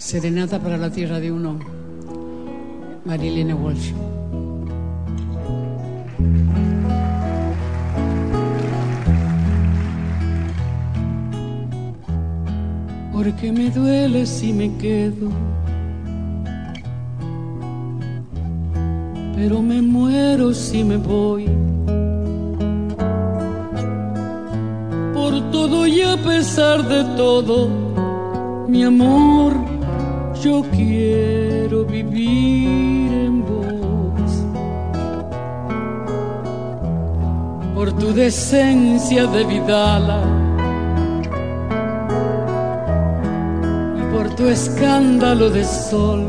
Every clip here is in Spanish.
Serenata para la tierra de uno, Marilyn Walsh. Porque me duele si me quedo, pero me muero si me voy. Por todo y a pesar de todo, mi amor, yo quiero vivir en vos. Por tu decencia de vidala y por tu escándalo de sol,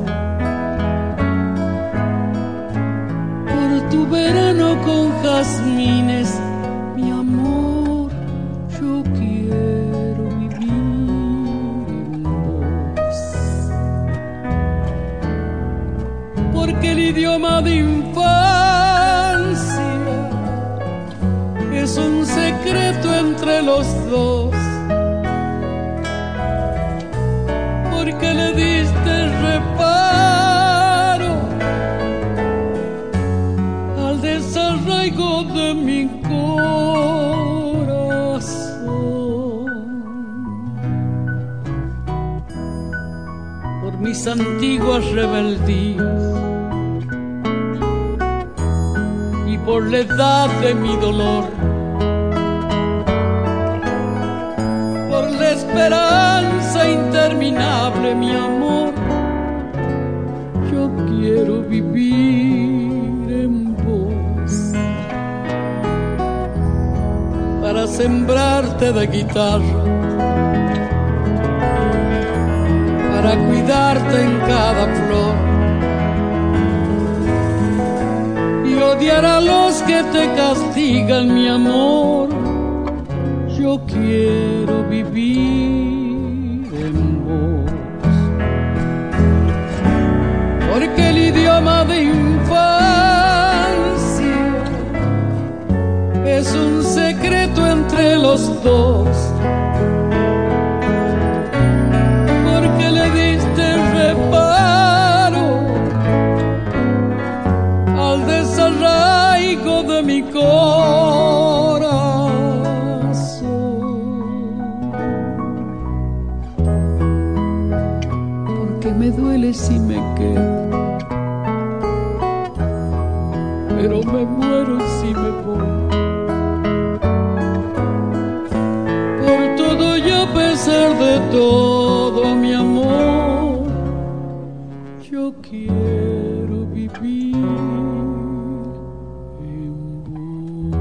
por tu verano con jazmines, mi amor, yo quiero vivir en vos. Porque el idioma de infancia es un secreto entre los dos. Porque le diste reparo al desarraigo de mi corazón. Por mis antiguas rebeldías y por la edad de mi dolor, por la esperanza interminable, mi amor, yo quiero vivir en vos. Para sembrarte de guitarra, para cuidarte en cada flor y odiar a los que te castigan, mi amor, yo quiero vivir en vos. Porque el idioma de infancia es un secreto entre los dos. Porque le diste reparo al desarraigo de mi corazón. Porque me duele si me quedo, pero me muero si me voy. Por todo y a pesar de todo, mi amor, yo quiero vivir en vos.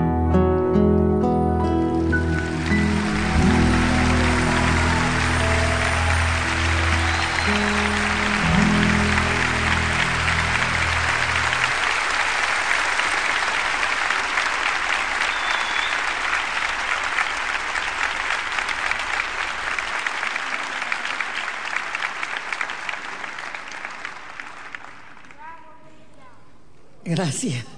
Gracias.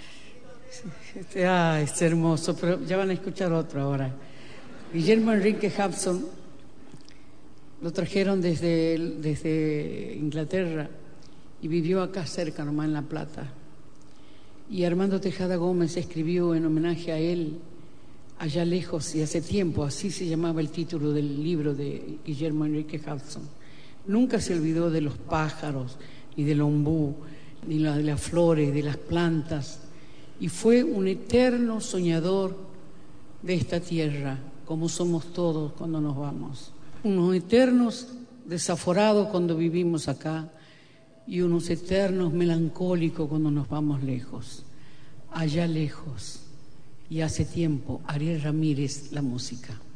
Es hermoso, pero ya van a escuchar otro ahora. Guillermo Enrique Hobson lo trajeron desde Inglaterra y vivió acá cerca, nomás en La Plata. Y Armando Tejada Gómez escribió en homenaje a él, Allá lejos y hace tiempo, así se llamaba el título del libro de Guillermo Enrique Hobson. Nunca se olvidó de los pájaros, ni del ombú, ni de las flores, de las plantas, y fue un eterno soñador de esta tierra, como somos todos cuando nos vamos. Unos eternos desaforados cuando vivimos acá y unos eternos melancólicos cuando nos vamos lejos. Allá lejos y hace tiempo, Ariel Ramírez, la música.